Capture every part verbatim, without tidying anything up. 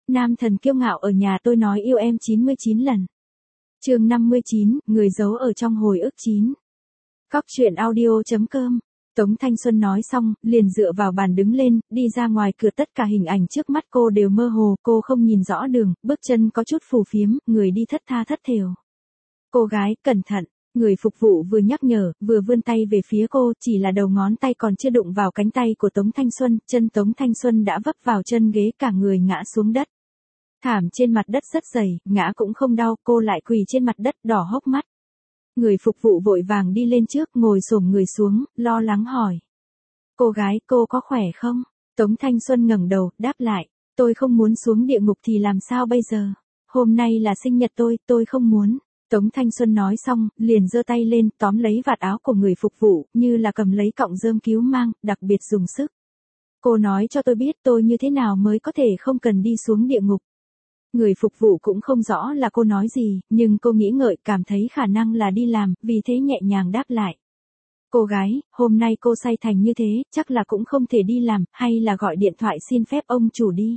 Nam thần kiêu ngạo ở nhà tôi nói yêu em chín mươi chín lần. Chương năm mươi chín, người giấu ở trong hồi ức chín. Cóc truyện audio chấm com. Tống Thanh Xuân nói xong, liền dựa vào bàn đứng lên, đi ra ngoài cửa, tất cả hình ảnh trước mắt cô đều mơ hồ, cô không nhìn rõ đường, bước chân có chút phù phiếm, người đi thất tha thất thểu. Cô gái, cẩn thận, người phục vụ vừa nhắc nhở, vừa vươn tay về phía cô, chỉ là đầu ngón tay còn chưa đụng vào cánh tay của Tống Thanh Xuân, chân Tống Thanh Xuân đã vấp vào chân ghế, cả người ngã xuống đất. Thảm trên mặt đất rất dày, ngã cũng không đau, cô lại quỳ trên mặt đất đỏ hốc mắt. Người phục vụ vội vàng đi lên trước, ngồi xổm người xuống, lo lắng hỏi. Cô gái, cô có khỏe không? Tống Thanh Xuân ngẩng đầu, đáp lại. Tôi không muốn xuống địa ngục thì làm sao bây giờ? Hôm nay là sinh nhật tôi, tôi không muốn. Tống Thanh Xuân nói xong, liền giơ tay lên, tóm lấy vạt áo của người phục vụ, như là cầm lấy cọng rơm cứu mang, đặc biệt dùng sức. Cô nói cho tôi biết tôi như thế nào mới có thể không cần đi xuống địa ngục. Người phục vụ cũng không rõ là cô nói gì, nhưng cô nghĩ ngợi, cảm thấy khả năng là đi làm, vì thế nhẹ nhàng đáp lại. Cô gái, hôm nay cô say thành như thế, chắc là cũng không thể đi làm, hay là gọi điện thoại xin phép ông chủ đi.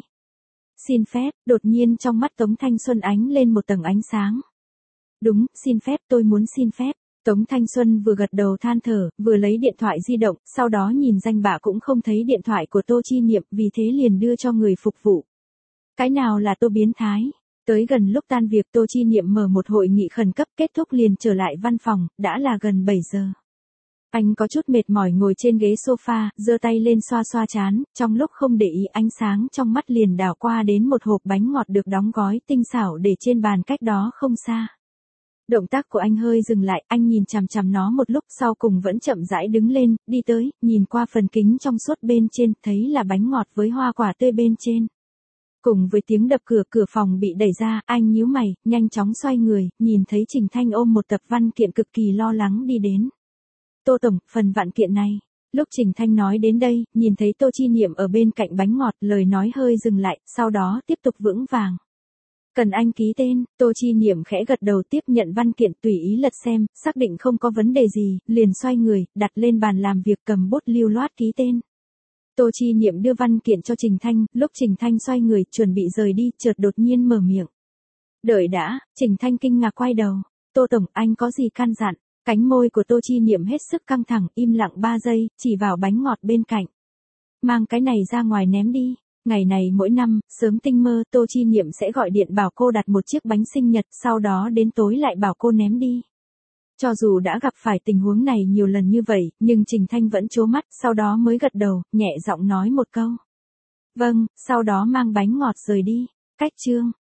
Xin phép, đột nhiên trong mắt Tống Thanh Xuân ánh lên một tầng ánh sáng. Đúng, xin phép, tôi muốn xin phép. Tống Thanh Xuân vừa gật đầu than thở, vừa lấy điện thoại di động, sau đó nhìn danh bạ cũng không thấy điện thoại của Tô Chi Niệm, vì thế liền đưa cho người phục vụ. Cái nào là Tô biến thái? Tới gần lúc tan việc, Tô Chi Niệm mở một hội nghị khẩn cấp, kết thúc liền trở lại văn phòng, đã là gần bảy giờ. Anh có chút mệt mỏi ngồi trên ghế sofa, giơ tay lên xoa xoa trán, trong lúc không để ý ánh sáng trong mắt liền đảo qua đến một hộp bánh ngọt được đóng gói tinh xảo để trên bàn cách đó không xa. Động tác của anh hơi dừng lại, anh nhìn chằm chằm nó một lúc, sau cùng vẫn chậm rãi đứng lên, đi tới, nhìn qua phần kính trong suốt bên trên, thấy là bánh ngọt với hoa quả tươi bên trên. Cùng với tiếng đập cửa, cửa phòng bị đẩy ra, anh nhíu mày, nhanh chóng xoay người, nhìn thấy Trình Thanh ôm một tập văn kiện cực kỳ lo lắng đi đến. Tô Tổng, phần văn kiện này. Lúc Trình Thanh nói đến đây, nhìn thấy Tô Chi Niệm ở bên cạnh bánh ngọt, lời nói hơi dừng lại, sau đó tiếp tục vững vàng. Cần anh ký tên, Tô Chi Niệm khẽ gật đầu tiếp nhận văn kiện, tùy ý lật xem, xác định không có vấn đề gì, liền xoay người, đặt lên bàn làm việc, cầm bút lưu loát ký tên. Tô Chi Niệm đưa văn kiện cho Trình Thanh, lúc Trình Thanh xoay người, chuẩn bị rời đi, chợt đột nhiên mở miệng. Đợi đã, Trình Thanh kinh ngạc quay đầu. Tô Tổng, anh có gì căn dặn? Cánh môi của Tô Chi Niệm hết sức căng thẳng, im lặng ba giây, chỉ vào bánh ngọt bên cạnh. Mang cái này ra ngoài ném đi. Ngày này mỗi năm, sớm tinh mơ, Tô Chi Niệm sẽ gọi điện bảo cô đặt một chiếc bánh sinh nhật, sau đó đến tối lại bảo cô ném đi. Cho dù đã gặp phải tình huống này nhiều lần như vậy, nhưng Trình Thanh vẫn trố mắt, sau đó mới gật đầu, nhẹ giọng nói một câu. Vâng, sau đó mang bánh ngọt rời đi. Cách chương.